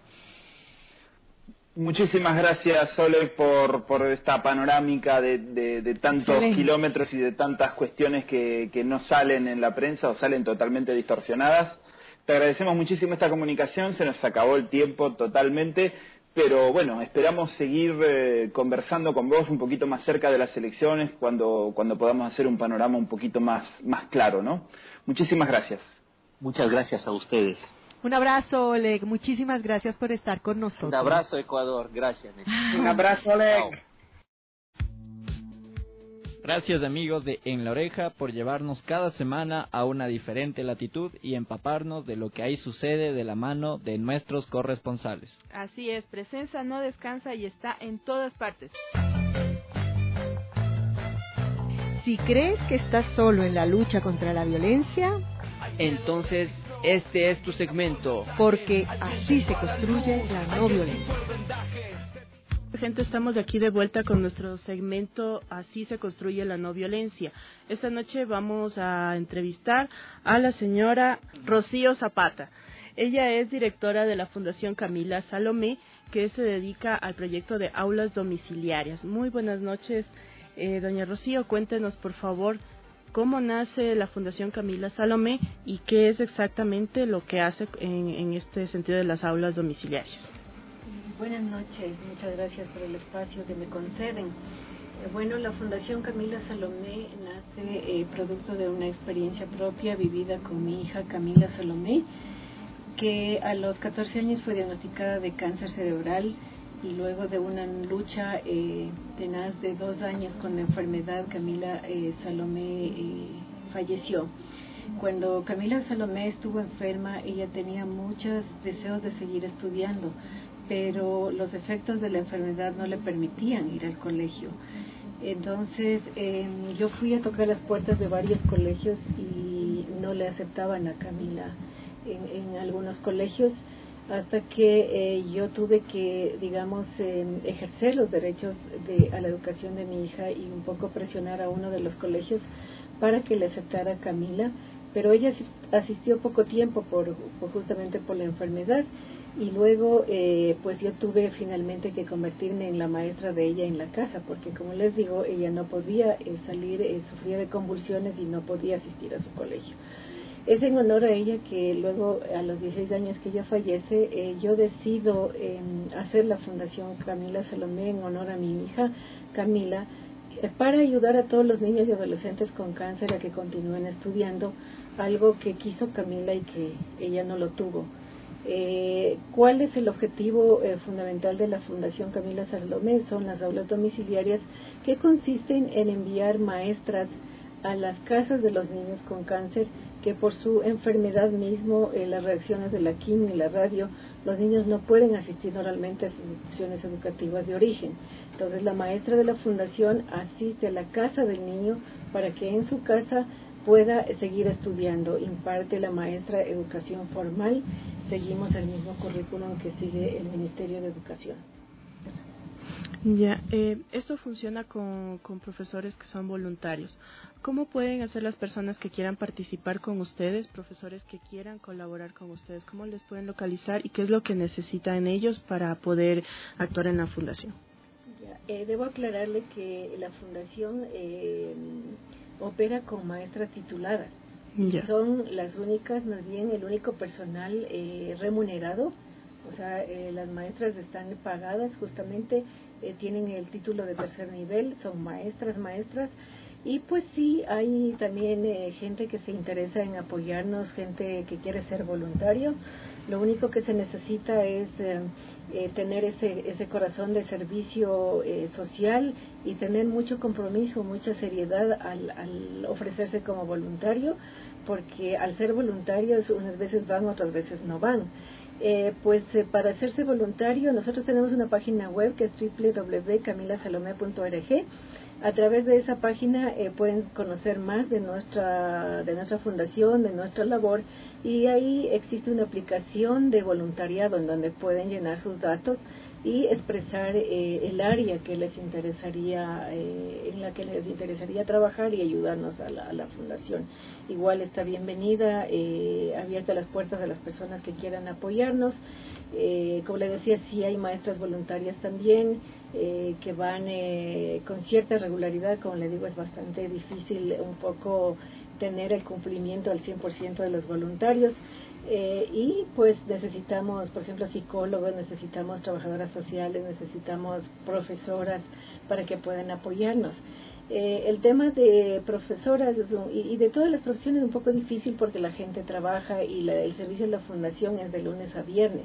Muchísimas gracias, Oleg, por esta panorámica de tantos kilómetros y de tantas cuestiones que no salen en la prensa o salen totalmente distorsionadas. Te agradecemos muchísimo esta comunicación, se nos acabó el tiempo totalmente, pero bueno, esperamos seguir conversando con vos un poquito más cerca de las elecciones cuando podamos hacer un panorama un poquito más claro, ¿no? Muchísimas gracias. Muchas gracias a ustedes. Un abrazo, Oleg. Muchísimas gracias por estar con nosotros. Un abrazo, Ecuador. Gracias. Un abrazo, Oleg. Gracias, amigos de En la Oreja, por llevarnos cada semana a una diferente latitud y empaparnos de lo que ahí sucede de la mano de nuestros corresponsales. Así es, Presencia no descansa y está en todas partes. Si crees que estás solo en la lucha contra la violencia, entonces este es tu segmento. Porque así se construye la no violencia. Gente, estamos aquí de vuelta con nuestro segmento Así se construye la no violencia. Esta noche vamos a entrevistar a la señora Rocío Zapata. Ella es directora de la Fundación Camila Salomé, que se dedica al proyecto de aulas domiciliarias. Muy buenas noches, doña Rocío. Cuéntenos, por favor, cómo nace la Fundación Camila Salomé y qué es exactamente lo que hace en este sentido de las aulas domiciliarias. Buenas noches, muchas gracias por el espacio que me conceden. Bueno, la Fundación Camila Salomé nace producto de una experiencia propia vivida con mi hija Camila Salomé, que a los 14 años fue diagnosticada de cáncer cerebral y luego de una lucha tenaz de 2 años con la enfermedad, Camila Salomé falleció. Cuando Camila Salomé estuvo enferma, ella tenía muchos deseos de seguir estudiando, pero los efectos de la enfermedad no le permitían ir al colegio. Entonces yo fui a tocar las puertas de varios colegios y no le aceptaban a Camila en algunos colegios, hasta que yo tuve que, digamos, ejercer los derechos a la educación de mi hija y un poco presionar a uno de los colegios para que le aceptara a Camila, pero ella asistió poco tiempo justamente por la enfermedad. Y luego, pues yo tuve finalmente que convertirme en la maestra de ella en la casa, porque como les digo, ella no podía salir, sufría de convulsiones y no podía asistir a su colegio. Es en honor a ella que luego, a los 16 años que ella fallece, yo decido hacer la Fundación Camila Salomé en honor a mi hija Camila, para ayudar a todos los niños y adolescentes con cáncer a que continúen estudiando, algo que quiso Camila y que ella no lo tuvo. ¿Cuál es el objetivo fundamental de la Fundación Camila Salomé? Son las aulas domiciliarias, que consisten en enviar maestras a las casas de los niños con cáncer que por su enfermedad mismo, las reacciones de la quimio y la radio, los niños no pueden asistir normalmente a sus instituciones educativas de origen. Entonces la maestra de la fundación asiste a la casa del niño para que en su casa pueda seguir estudiando. Imparte la maestra educación formal. Seguimos el mismo currículum que sigue el Ministerio de Educación. Ya, esto funciona con profesores que son voluntarios. ¿Cómo pueden hacer las personas que quieran participar con ustedes, profesores que quieran colaborar con ustedes? ¿Cómo les pueden localizar y qué es lo que necesitan ellos para poder actuar en la fundación? Ya, debo aclararle que la fundación opera con maestras tituladas. Ya. Son las únicas, más bien el único personal remunerado. O sea, las maestras están pagadas, justamente tienen el título de tercer nivel, son maestras, Y pues sí, hay también gente que se interesa en apoyarnos, gente que quiere ser voluntario. Lo único que se necesita es tener ese corazón de servicio social y tener mucho compromiso, mucha seriedad al ofrecerse como voluntario, porque al ser voluntarios unas veces van, otras veces no van. Para hacerse voluntario nosotros tenemos una página web que es www.camilasalome.org. A través de esa página pueden conocer más de nuestra fundación, de nuestra labor, y ahí existe una aplicación de voluntariado en donde pueden llenar sus datos y expresar el área que les interesaría, en la que les interesaría trabajar y ayudarnos a la fundación. Igual está bienvenida, abierta las puertas a las personas que quieran apoyarnos. Como les decía, sí hay maestras voluntarias también que van con cierta regularidad. Como les digo, es bastante difícil un poco tener el cumplimiento al 100% de los voluntarios. Y pues necesitamos, por ejemplo, psicólogos, necesitamos trabajadoras sociales, necesitamos profesoras para que puedan apoyarnos. El tema de profesoras y de todas las profesiones es un poco difícil porque la gente trabaja y el servicio de la fundación es de lunes a viernes.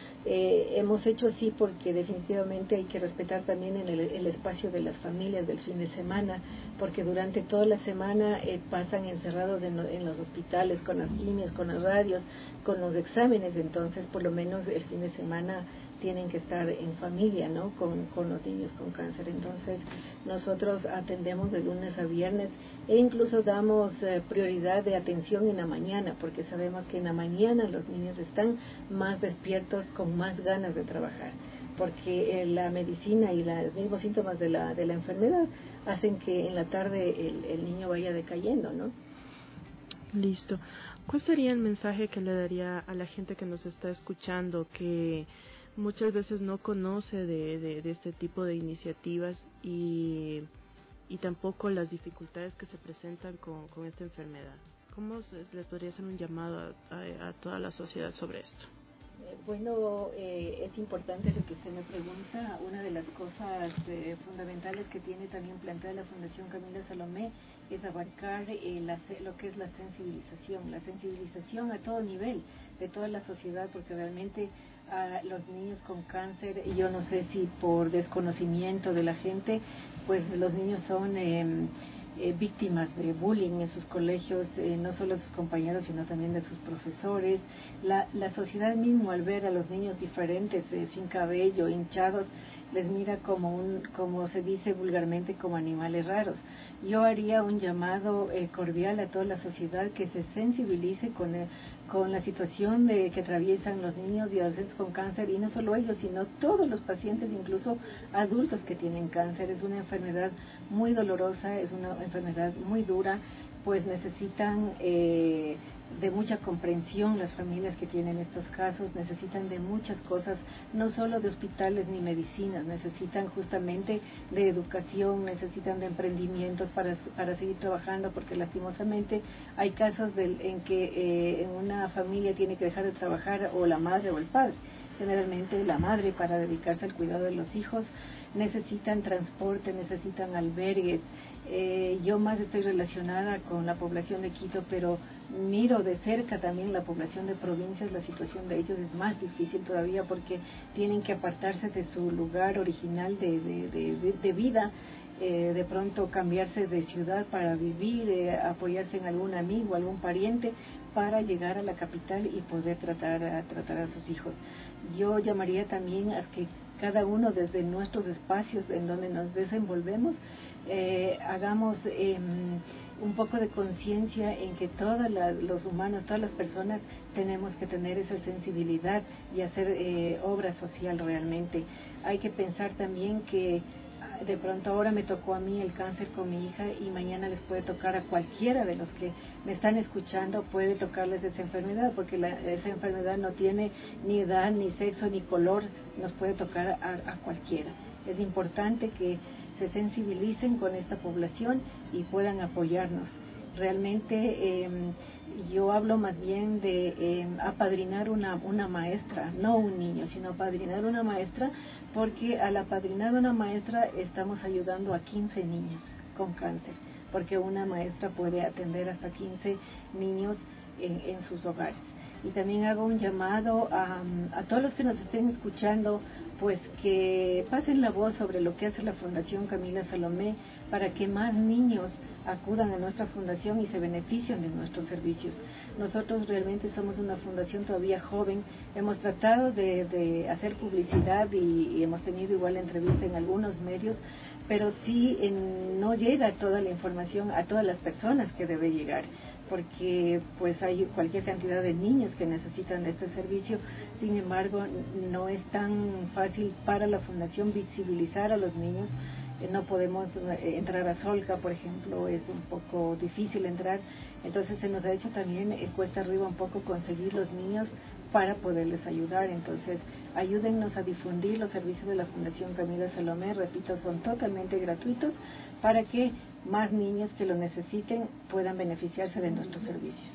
Hemos hecho así porque definitivamente hay que respetar también el espacio de las familias del fin de semana, porque durante toda la semana pasan encerrados en los hospitales con las quimios, con las radios, con los exámenes. Entonces por lo menos el fin de semana tienen que estar en familia, ¿no? Con los niños con cáncer. Entonces nosotros atendemos de lunes a viernes e incluso damos prioridad de atención en la mañana, porque sabemos que en la mañana los niños están más despiertos, con más ganas de trabajar, porque la medicina y los mismos síntomas de la enfermedad hacen que en la tarde el niño vaya decayendo, ¿no? Listo. ¿Cuál sería el mensaje que le daría a la gente que nos está escuchando, que muchas veces no conoce de este tipo de iniciativas y tampoco las dificultades que se presentan con esta enfermedad? ¿Cómo le podría hacer un llamado a toda la sociedad sobre esto? Bueno, es importante lo que usted me pregunta. Una de las cosas fundamentales que tiene también planteada la Fundación Camila Salomé es abarcar lo que es la sensibilización a todo nivel de toda la sociedad, porque realmente a los niños con cáncer, yo no sé si por desconocimiento de la gente, pues los niños son víctimas de bullying en sus colegios, no solo de sus compañeros sino también de sus profesores. La sociedad mismo, al ver a los niños diferentes, sin cabello, hinchados, les mira como se dice vulgarmente, como animales raros. Yo haría un llamado cordial a toda la sociedad que se sensibilice con la situación que atraviesan los niños y adolescentes con cáncer, y no solo ellos, sino todos los pacientes, incluso adultos que tienen cáncer. Es una enfermedad muy dolorosa, es una enfermedad muy dura, pues necesitan de mucha comprensión las familias que tienen estos casos, necesitan de muchas cosas, no solo de hospitales ni medicinas, necesitan justamente de educación, necesitan de emprendimientos para seguir trabajando, porque lastimosamente hay casos en que en una familia tiene que dejar de trabajar o la madre o el padre. Generalmente la madre, para dedicarse al cuidado de los hijos, necesitan transporte, necesitan albergues. Yo más estoy relacionada con la población de Quito, pero miro de cerca también la población de provincias. La situación de ellos es más difícil todavía porque tienen que apartarse de su lugar original de vida, de pronto cambiarse de ciudad para vivir, apoyarse en algún amigo, algún pariente, para llegar a la capital y poder tratar a sus hijos. Yo llamaría también a que cada uno desde nuestros espacios en donde nos desenvolvemos hagamos un poco de conciencia en que todos los humanos, todas las personas tenemos que tener esa sensibilidad y hacer obra social realmente. Hay que pensar también que de pronto ahora me tocó a mí el cáncer con mi hija y mañana les puede tocar a cualquiera de los que me están escuchando, puede tocarles esa enfermedad, porque esa enfermedad no tiene ni edad, ni sexo, ni color, nos puede tocar a cualquiera. Es importante que se sensibilicen con esta población y puedan apoyarnos. Realmente yo hablo más bien de apadrinar una maestra, no un niño, sino apadrinar una maestra, porque al apadrinar una maestra estamos ayudando a 15 niños con cáncer. porque una maestra puede atender hasta 15 niños en sus hogares. Y también hago un llamado a todos los que nos estén escuchando, pues que pasen la voz sobre lo que hace la Fundación Camila Salomé para que más niños acudan a nuestra fundación y se beneficien de nuestros servicios. Nosotros realmente somos una fundación todavía joven, hemos tratado de hacer publicidad y hemos tenido igual entrevista en algunos medios, pero sí no llega toda la información a todas las personas que debe llegar, porque pues hay cualquier cantidad de niños que necesitan de este servicio. Sin embargo, no es tan fácil para la fundación visibilizar a los niños. No podemos entrar a Solca, por ejemplo, es un poco difícil entrar, entonces se nos ha hecho también cuesta arriba un poco conseguir los niños para poderles ayudar. Entonces ayúdennos a difundir los servicios de la Fundación Camila Salomé, repito, son totalmente gratuitos para que más niños que lo necesiten puedan beneficiarse de nuestros servicios.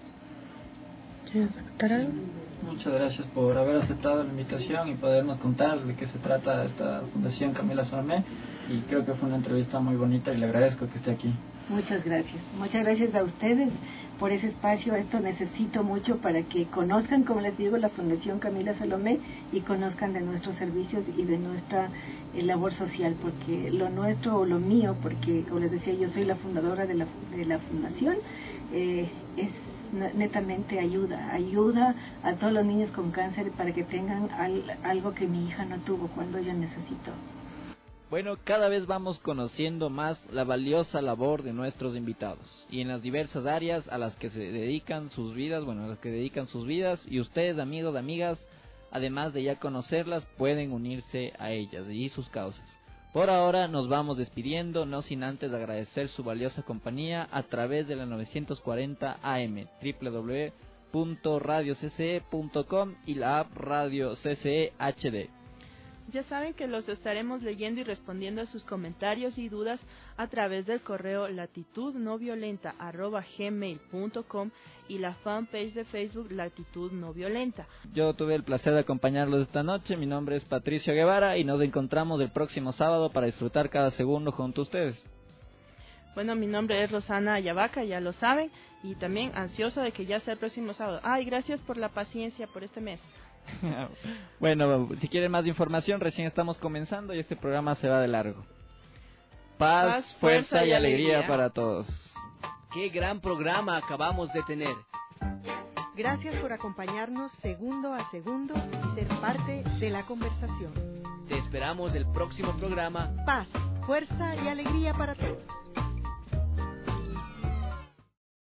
Muchas gracias por haber aceptado la invitación y podernos contar de qué se trata esta Fundación Camila Salomé, y creo que fue una entrevista muy bonita y le agradezco que esté aquí. Muchas gracias a ustedes por ese espacio. Esto necesito mucho para que conozcan, como les digo, la Fundación Camila Salomé y conozcan de nuestros servicios y de nuestra labor social, porque lo nuestro o lo mío, porque como les decía, yo soy la fundadora de la fundación, es netamente ayuda a todos los niños con cáncer para que tengan algo que mi hija no tuvo cuando ella necesitó. Bueno, cada vez vamos conociendo más la valiosa labor de nuestros invitados y en las diversas áreas a las que se dedican sus vidas, y ustedes, amigos, amigas, además de ya conocerlas, pueden unirse a ellas y sus causas. Por ahora nos vamos despidiendo, no sin antes agradecer su valiosa compañía a través de la 940 AM, www.radiocce.com y la app Radio CCE HD. Ya saben que los estaremos leyendo y respondiendo a sus comentarios y dudas a través del correo latitudnoviolenta@gmail.com y la fanpage de Facebook Latitud No Violenta. Yo tuve el placer de acompañarlos esta noche. Mi nombre es Patricio Guevara y nos encontramos el próximo sábado para disfrutar cada segundo junto a ustedes. Bueno, mi nombre es Rosana Ayavaca, ya lo saben, y también ansiosa de que ya sea el próximo sábado. Ay, gracias por la paciencia por este mes. Bueno, si quieren más información, recién estamos comenzando y este programa se va de largo. Paz, fuerza y alegría para todos. ¡Qué gran programa acabamos de tener! Gracias por acompañarnos segundo a segundo y ser parte de la conversación. Te esperamos el próximo programa. Paz, fuerza y alegría para todos.